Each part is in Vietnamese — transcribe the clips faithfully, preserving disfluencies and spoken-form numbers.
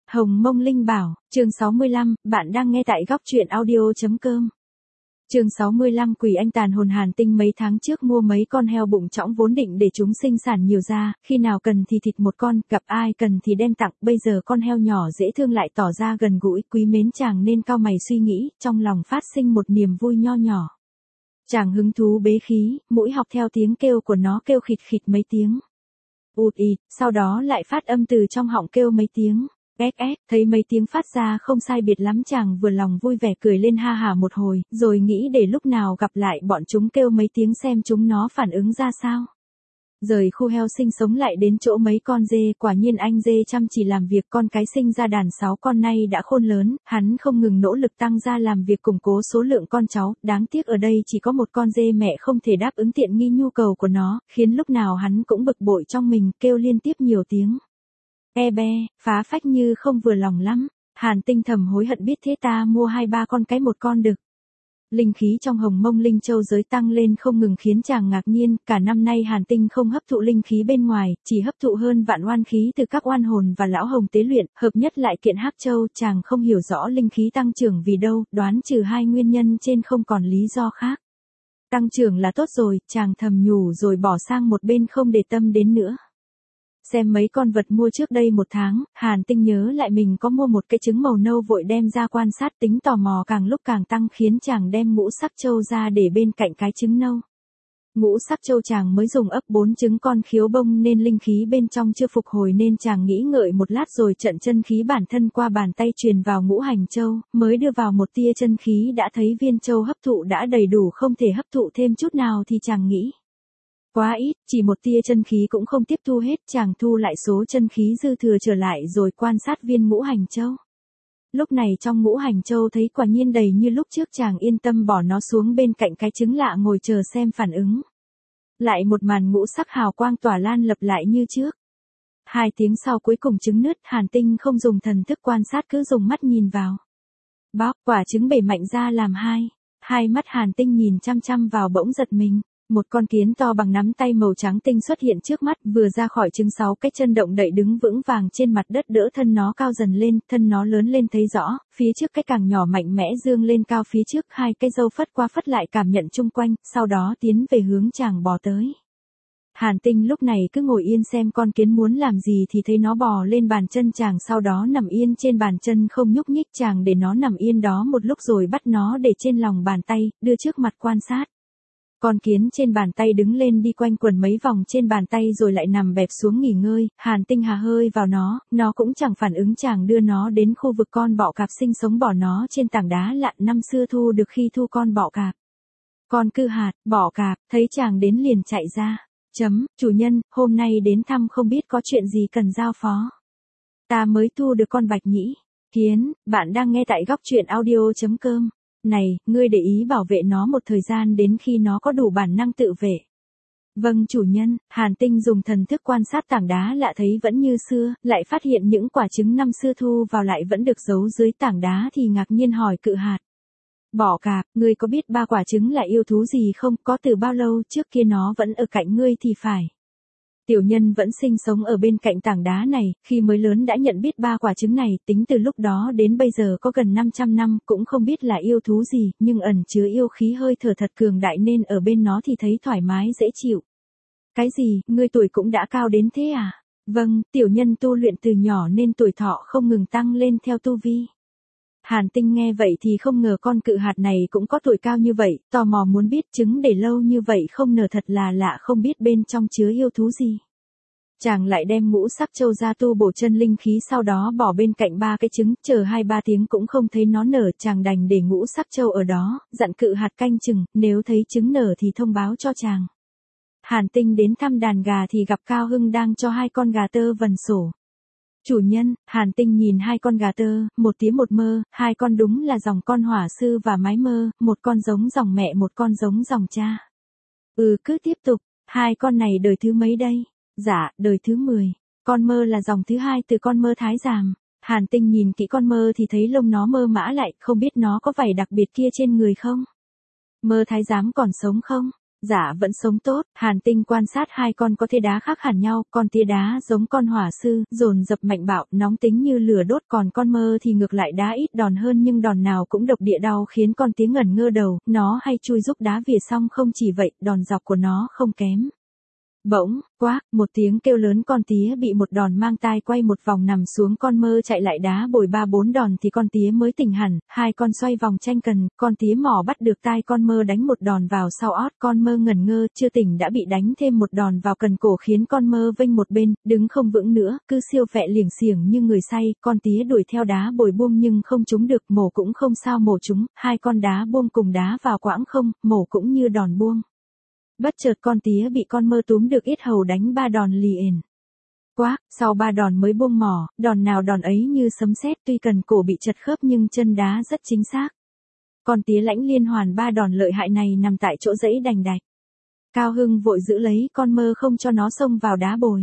Hồng Mông Linh Bảo, chương sáu mươi lăm, bạn đang nghe tại góc truyện audio chấm com. Chương sáu mươi lăm Quỷ Anh tàn hồn. Hàn Tinh mấy tháng trước mua mấy con heo bụng trõng vốn định để chúng sinh sản nhiều ra, khi nào cần thì thịt một con, gặp ai cần thì đem tặng, bây giờ con heo nhỏ dễ thương lại tỏ ra gần gũi, quý mến chàng nên cau mày suy nghĩ, trong lòng phát sinh một niềm vui nho nhỏ. Chàng hứng thú bế khí, mũi học theo tiếng kêu của nó kêu khịt khịt mấy tiếng. Ụt ịt, sau đó lại phát âm từ trong họng kêu mấy tiếng. Ếch ếch, thấy mấy tiếng phát ra không sai biệt lắm, chàng vừa lòng vui vẻ cười lên ha hả một hồi, rồi nghĩ để lúc nào gặp lại bọn chúng kêu mấy tiếng xem chúng nó phản ứng ra sao. Rời khu heo sinh sống lại đến chỗ mấy con dê, quả nhiên anh dê chăm chỉ làm việc, con cái sinh ra đàn sáu con nay đã khôn lớn, hắn không ngừng nỗ lực tăng ra làm việc củng cố số lượng con cháu, đáng tiếc ở đây chỉ có một con dê mẹ không thể đáp ứng tiện nghi nhu cầu của nó, khiến lúc nào hắn cũng bực bội trong mình, kêu liên tiếp nhiều tiếng. E be, phá phách như không vừa lòng lắm. Hàn Tinh thầm hối hận, biết thế ta mua hai ba con cái một con đực. Linh khí trong Hồng Mông Linh Châu giới tăng lên không ngừng khiến chàng ngạc nhiên, cả năm nay Hàn Tinh không hấp thụ linh khí bên ngoài, chỉ hấp thụ hơn vạn oan khí từ các oan hồn và lão hồng tế luyện, hợp nhất lại kiện Hắc Châu, chàng không hiểu rõ linh khí tăng trưởng vì đâu, đoán trừ hai nguyên nhân trên không còn lý do khác. Tăng trưởng là tốt rồi, chàng thầm nhủ rồi bỏ sang một bên không để tâm đến nữa. Xem mấy con vật mua trước đây một tháng, Hàn Tinh nhớ lại mình có mua một cái trứng màu nâu, vội đem ra quan sát, tính tò mò càng lúc càng tăng khiến chàng đem ngũ sắc châu ra để bên cạnh cái trứng nâu. Ngũ sắc châu chàng mới dùng ấp bốn trứng con khiếu bông nên linh khí bên trong chưa phục hồi, nên chàng nghĩ ngợi một lát rồi trận chân khí bản thân qua bàn tay truyền vào ngũ hành châu, mới đưa vào một tia chân khí đã thấy viên châu hấp thụ đã đầy đủ, không thể hấp thụ thêm chút nào thì chàng nghĩ. Quá ít, chỉ một tia chân khí cũng không tiếp thu hết, chàng thu lại số chân khí dư thừa trở lại rồi quan sát viên ngũ hành châu. Lúc này trong ngũ hành châu thấy quả nhiên đầy như lúc trước, chàng yên tâm bỏ nó xuống bên cạnh cái trứng lạ ngồi chờ xem phản ứng. Lại một màn ngũ sắc hào quang tỏa lan lập lại như trước. Hai tiếng sau cuối cùng trứng nứt, Hàn Tinh không dùng thần thức quan sát cứ dùng mắt nhìn vào. Bóc, quả trứng bể mạnh ra làm hai. Hai mắt Hàn Tinh nhìn chăm chăm vào bỗng giật mình. Một con kiến to bằng nắm tay màu trắng tinh xuất hiện trước mắt, vừa ra khỏi trứng sáu cái chân động đậy đứng vững vàng trên mặt đất, đỡ thân nó cao dần lên, thân nó lớn lên thấy rõ, phía trước cái càng nhỏ mạnh mẽ dương lên cao phía trước, hai cái râu phất qua phất lại cảm nhận chung quanh, sau đó tiến về hướng chàng bò tới. Hàn Tinh lúc này cứ ngồi yên xem con kiến muốn làm gì thì thấy nó bò lên bàn chân chàng, sau đó nằm yên trên bàn chân không nhúc nhích, chàng để nó nằm yên đó một lúc rồi bắt nó để trên lòng bàn tay, đưa trước mặt quan sát. Con kiến trên bàn tay đứng lên đi quanh quần mấy vòng trên bàn tay rồi lại nằm bẹp xuống nghỉ ngơi, Hàn Tinh hà hơi vào nó, nó cũng chẳng phản ứng, chàng đưa nó đến khu vực con bọ cạp sinh sống, bỏ nó trên tảng đá lặn, năm xưa thu được khi thu con bọ cạp. Con cư hạt, bọ cạp, thấy chàng đến liền chạy ra, chấm, chủ nhân, hôm nay đến thăm không biết có chuyện gì cần giao phó. Ta mới thu được con bạch nhĩ. Kiến, bạn đang nghe tại góc truyện audio chấm com. Này, ngươi để ý bảo vệ nó một thời gian đến khi nó có đủ bản năng tự vệ. Vâng chủ nhân. Hàn Tinh dùng thần thức quan sát tảng đá lạ thấy vẫn như xưa, lại phát hiện những quả trứng năm xưa thu vào lại vẫn được giấu dưới tảng đá thì ngạc nhiên hỏi cự hạt. Bọ cạp, ngươi có biết ba quả trứng là yêu thú gì không, có từ bao lâu trước kia nó vẫn ở cạnh ngươi thì phải. Tiểu nhân vẫn sinh sống ở bên cạnh tảng đá này, khi mới lớn đã nhận biết ba quả trứng này, tính từ lúc đó đến bây giờ có gần năm trăm năm, cũng không biết là yêu thú gì, nhưng ẩn chứa yêu khí hơi thở thật cường đại nên ở bên nó thì thấy thoải mái dễ chịu. Cái gì, ngươi tuổi cũng đã cao đến thế à? Vâng, tiểu nhân tu luyện từ nhỏ nên tuổi thọ không ngừng tăng lên theo tu vi. Hàn Tinh nghe vậy thì không ngờ con cự hạt này cũng có tuổi cao như vậy, tò mò muốn biết trứng để lâu như vậy không nở thật là lạ, không biết bên trong chứa yêu thú gì. Chàng lại đem ngũ sắc châu ra tu bổ chân linh khí, sau đó bỏ bên cạnh ba cái trứng, chờ hai ba tiếng cũng không thấy nó nở, chàng đành để ngũ sắc châu ở đó, dặn cự hạt canh chừng, nếu thấy trứng nở thì thông báo cho chàng. Hàn Tinh đến thăm đàn gà thì gặp Cao Hưng đang cho hai con gà tơ vần sổ. Chủ nhân, Hàn Tinh nhìn hai con gà tơ, một tía một mơ, hai con đúng là dòng con hỏa sư và mái mơ, một con giống dòng mẹ một con giống dòng cha. Ừ cứ tiếp tục, hai con này đời thứ mấy đây? Dạ, đời thứ mười. Con mơ là dòng thứ hai từ con mơ thái giàm. Hàn Tinh nhìn kỹ con mơ thì thấy lông nó mơ mã lại, không biết nó có vảy đặc biệt kia trên người không? Mơ thái giám còn sống không? Dạ vẫn sống tốt, Hàn Tinh quan sát hai con có thế đá khác hẳn nhau, con tía đá giống con hỏa sư, dồn dập mạnh bạo, nóng tính như lửa đốt, còn con mơ thì ngược lại đá ít đòn hơn nhưng đòn nào cũng độc địa đau khiến con tía ngẩn ngơ đầu, nó hay chui giúp đá vỉa xong không chỉ vậy, đòn dọc của nó không kém. Bỗng, quác, một tiếng kêu lớn con tía bị một đòn mang tai quay một vòng nằm xuống con mơ chạy lại đá bồi ba bốn đòn thì con tía mới tỉnh hẳn, hai con xoay vòng tranh cần, con tía mỏ bắt được tai con mơ đánh một đòn vào sau ót con mơ ngẩn ngơ, chưa tỉnh đã bị đánh thêm một đòn vào cần cổ khiến con mơ vênh một bên, đứng không vững nữa, cứ siêu vẹ liềng xiềng như người say, con tía đuổi theo đá bồi buông nhưng không trúng được, mổ cũng không sao mổ chúng, hai con đá buông cùng đá vào quãng không, mổ cũng như đòn buông. Bất chợt con tía bị con mơ túm được yết hầu đánh ba đòn liền. Quác, sau ba đòn mới buông mỏ, đòn nào đòn ấy như sấm sét tuy cần cổ bị chật khớp nhưng chân đá rất chính xác. Con tía lãnh liên hoàn ba đòn lợi hại này nằm tại chỗ dẫy đành đạch. Cao Hưng vội giữ lấy con mơ không cho nó xông vào đá bồi.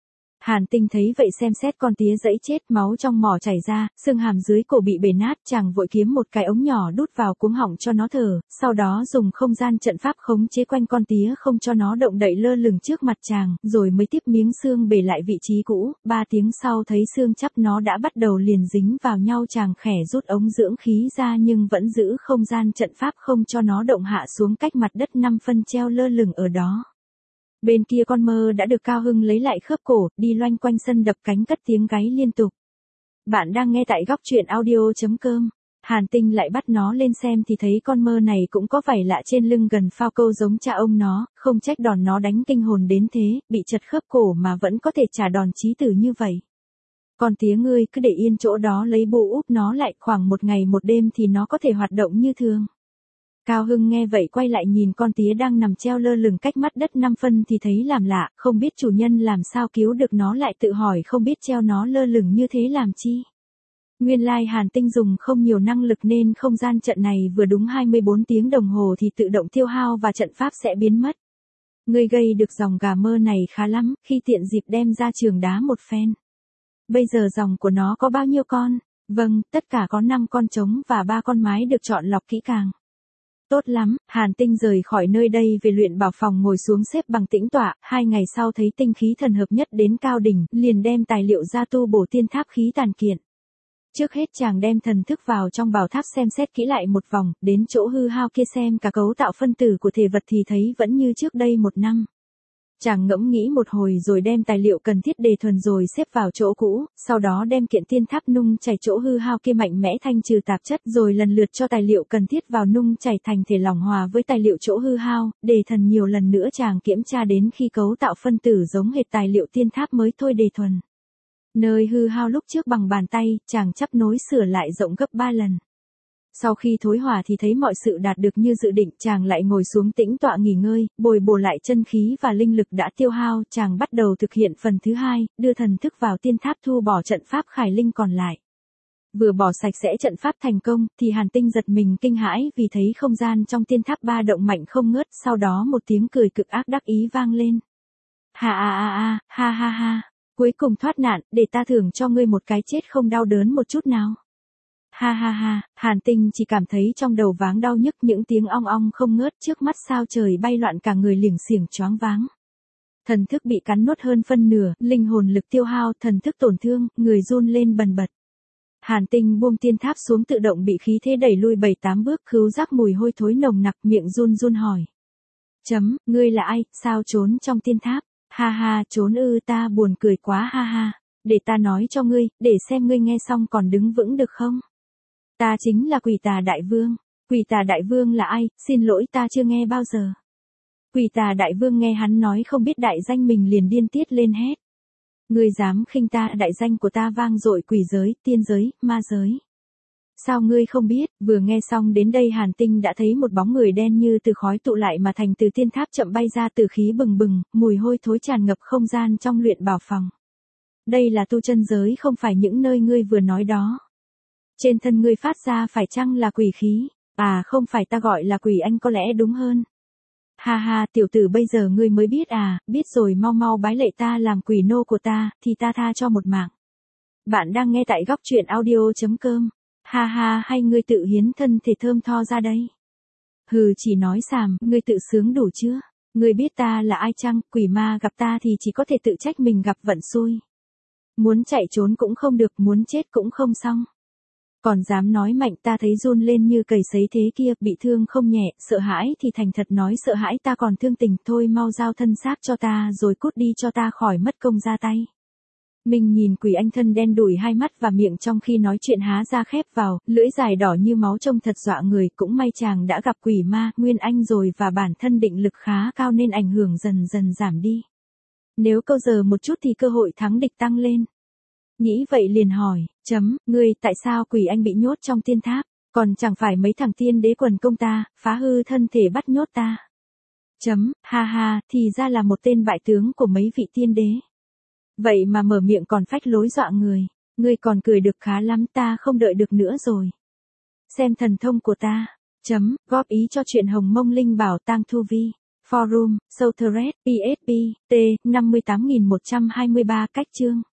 Hàn Tinh thấy vậy xem xét con tía dẫy chết, máu trong mỏ chảy ra, xương hàm dưới cổ bị bể nát, chàng vội kiếm một cái ống nhỏ đút vào cuống họng cho nó thở, sau đó dùng không gian trận pháp khống chế quanh con tía không cho nó động đậy lơ lửng trước mặt chàng, rồi mới tiếp miếng xương bể lại vị trí cũ, ba tiếng sau thấy xương chắp nó đã bắt đầu liền dính vào nhau, chàng khẽ rút ống dưỡng khí ra nhưng vẫn giữ không gian trận pháp không cho nó động hạ xuống cách mặt đất năm phân treo lơ lửng ở đó. Bên kia con mơ đã được Cao Hưng lấy lại khớp cổ, đi loanh quanh sân đập cánh cất tiếng gáy liên tục. Bạn đang nghe tại góc truyện audio.com. Hàn Tinh lại bắt nó lên xem thì thấy con mơ này cũng có vảy lạ trên lưng gần phao câu giống cha ông nó, không trách đòn nó đánh kinh hồn đến thế, bị chật khớp cổ mà vẫn có thể trả đòn chí tử như vậy. Con tía ngươi cứ để yên chỗ đó lấy bù úp nó lại, khoảng một ngày một đêm thì nó có thể hoạt động như thường. Cao Hưng nghe vậy quay lại nhìn con tía đang nằm treo lơ lửng cách mắt đất năm phân thì thấy làm lạ, không biết chủ nhân làm sao cứu được nó, lại tự hỏi không biết treo nó lơ lửng như thế làm chi. Nguyên lai Hàn Tinh dùng không nhiều năng lực nên không gian trận này vừa đúng hai mươi bốn tiếng đồng hồ thì tự động tiêu hao và trận pháp sẽ biến mất. Ngươi gây được dòng gà mơ này khá lắm, khi tiện dịp đem ra trường đá một phen. Bây giờ dòng của nó có bao nhiêu con? Vâng, tất cả có năm con trống và ba con mái được chọn lọc kỹ càng. Tốt lắm, Hàn Tinh rời khỏi nơi đây về luyện bảo phòng ngồi xuống xếp bằng tĩnh tọa, hai ngày sau thấy tinh khí thần hợp nhất đến cao đỉnh, liền đem tài liệu ra tu bổ tiên tháp khí tàn kiện. Trước hết chàng đem thần thức vào trong bảo tháp xem xét kỹ lại một vòng, đến chỗ hư hao kia xem cả cấu tạo phân tử của thể vật thì thấy vẫn như trước đây một năm. Chàng ngẫm nghĩ một hồi rồi đem tài liệu cần thiết đề thuần rồi xếp vào chỗ cũ, sau đó đem kiện tiên tháp nung chảy chỗ hư hao kia mạnh mẽ thanh trừ tạp chất rồi lần lượt cho tài liệu cần thiết vào nung chảy thành thể lỏng hòa với tài liệu chỗ hư hao, đề thần nhiều lần nữa chàng kiểm tra đến khi cấu tạo phân tử giống hệt tài liệu tiên tháp mới thôi đề thuần. Nơi hư hao lúc trước bằng bàn tay, chàng chắp nối sửa lại rộng gấp ba lần. Sau khi thối hòa thì thấy mọi sự đạt được như dự định, chàng lại ngồi xuống tĩnh tọa nghỉ ngơi, bồi bổ lại chân khí và linh lực đã tiêu hao, chàng bắt đầu thực hiện phần thứ hai, đưa thần thức vào tiên tháp thu bỏ trận pháp khải linh còn lại. Vừa bỏ sạch sẽ trận pháp thành công, thì Hàn Tinh giật mình kinh hãi vì thấy không gian trong tiên tháp ba động mạnh không ngớt, sau đó một tiếng cười cực ác đắc ý vang lên. Ha ha ha ha ha ha, cuối cùng thoát nạn, để ta thưởng cho ngươi một cái chết không đau đớn một chút nào. Ha ha ha, Hàn Tinh chỉ cảm thấy trong đầu váng đau nhức, những tiếng ong ong không ngớt, trước mắt sao trời bay loạn, cả người liềng xiềng choáng váng. Thần thức bị cắn nuốt hơn phân nửa, linh hồn lực tiêu hao, thần thức tổn thương, người run lên bần bật. Hàn Tinh buông tiên tháp xuống tự động bị khí thế đẩy lui bảy tám bước, khứu giác mùi hôi thối nồng nặc, miệng run run hỏi. Chấm, ngươi là ai, sao trốn trong tiên tháp? Ha ha, trốn ư, ta buồn cười quá ha ha. Để ta nói cho ngươi, để xem ngươi nghe xong còn đứng vững được không? Ta chính là Quỷ Tà Đại Vương. Quỷ Tà Đại Vương là ai, xin lỗi ta chưa nghe bao giờ. Quỷ Tà Đại Vương nghe hắn nói không biết đại danh mình liền điên tiết lên hét. Ngươi dám khinh ta, đại danh của ta vang dội quỷ giới, tiên giới, ma giới. Sao ngươi không biết? Vừa nghe xong đến đây Hàn Tinh đã thấy một bóng người đen như từ khói tụ lại mà thành từ tiên tháp chậm bay ra, từ khí bừng bừng, mùi hôi thối tràn ngập không gian trong luyện bảo phòng. Đây là tu chân giới, không phải những nơi ngươi vừa nói đó. Trên thân ngươi phát ra phải chăng là quỷ khí? À không phải, ta gọi là quỷ anh có lẽ đúng hơn. Ha ha, tiểu tử bây giờ ngươi mới biết à, biết rồi, mau mau bái lạy ta làm quỷ nô của ta, thì ta tha cho một mạng. Bạn đang nghe tại góc truyện audio.com. Ha ha, hay ngươi tự hiến thân thể thơm tho ra đây. Hừ, chỉ nói xàm, ngươi tự sướng đủ chưa? Ngươi biết ta là ai chăng? Quỷ ma gặp ta thì chỉ có thể tự trách mình gặp vận xui. Muốn chạy trốn cũng không được, muốn chết cũng không xong. Còn dám nói mạnh, ta thấy run lên như cầy sấy thế kia, bị thương không nhẹ, sợ hãi thì thành thật nói sợ hãi, ta còn thương tình, thôi mau giao thân xác cho ta rồi cút đi cho ta khỏi mất công ra tay. Mình nhìn quỷ anh thân đen đủi hai mắt và miệng trong khi nói chuyện há ra khép vào, lưỡi dài đỏ như máu trông thật dọa người, cũng may chàng đã gặp quỷ ma, nguyên anh rồi và bản thân định lực khá cao nên ảnh hưởng dần dần giảm đi. Nếu câu giờ một chút thì cơ hội thắng địch tăng lên. Nghĩ vậy liền hỏi, chấm, ngươi, tại sao quỷ anh bị nhốt trong tiên tháp, còn chẳng phải mấy thằng tiên đế quần công ta, phá hư thân thể bắt nhốt ta. Chấm, ha ha, thì ra là một tên bại tướng của mấy vị tiên đế. Vậy mà mở miệng còn phách lối dọa người, ngươi còn cười được khá lắm, ta không đợi được nữa rồi. Xem thần thông của ta, chấm, góp ý cho chuyện Hồng Mông Linh Bảo Tang Thu Vi, Forum, Southred, pê ét pê, T, năm mươi tám nghìn một trăm hai mươi ba cách chương.